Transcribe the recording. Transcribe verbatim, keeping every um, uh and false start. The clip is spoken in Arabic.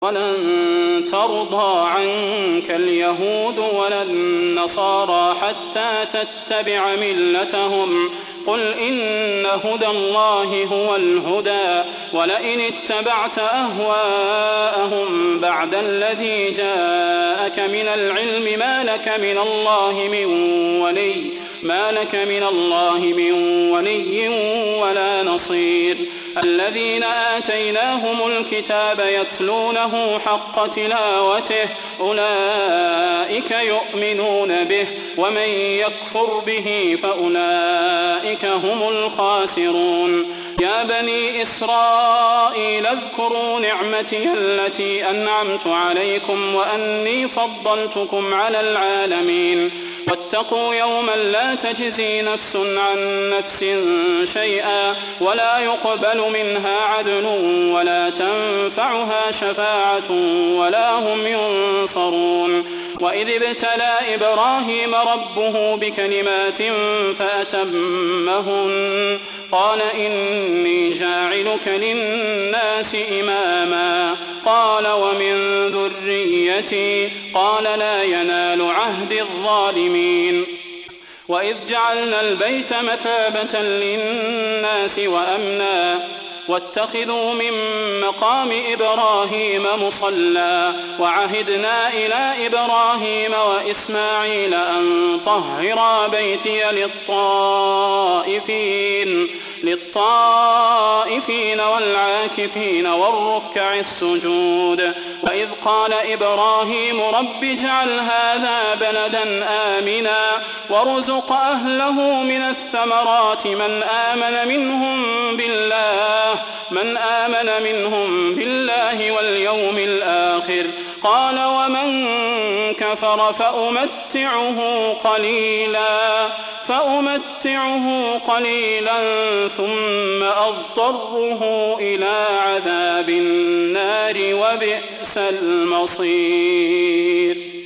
ولن ترضى عنك اليهود ولا النصارى حتى تتبع ملتهم قل إن هدى الله هو الهدى ولئن اتبعت أهواءهم بعد الذي جاءك من العلم ما لك من الله من ولي ما لك من الله من ولي ولا نصير الذين آتيناهم الكتاب يتلونه حق تلاوته أولئك يؤمنون به ومن يكفر به فأولئك هم الخاسرون يا بني إسرائيل اذكروا نعمتي التي أنعمت عليكم وأني فضلتكم على العالمين واتقوا يوما لا تجزي نفس عن نفس شيئا ولا يقبل منها عدل ولا تنفعها شفاعة ولا هم ينصرون وإذ ابتلى إبراهيم ربه بكلمات فأتمهن قال إني جاعلك للناس إماما قال ومن ذريتي قال لا ينال عهد الظالمين وإذ جعلنا البيت مثابة للناس وأمنا واتخذوا من مقام إبراهيم مصلى وعهدنا إلى إبراهيم وإسماعيل أن طهرا بيتي للطائفين للطائفين والعاكفين والركع السجود وإذ قال إبراهيم رب اجعل هذا بلدا آمنا وارزق أهله من الثمرات من آمن منهم بالله من آمن منهم بالله واليوم الآخر قال ومن كفر فأمتعه قليلا فأمتعه قليلا ثم أضطره إلى عذاب النار وبئس المصير.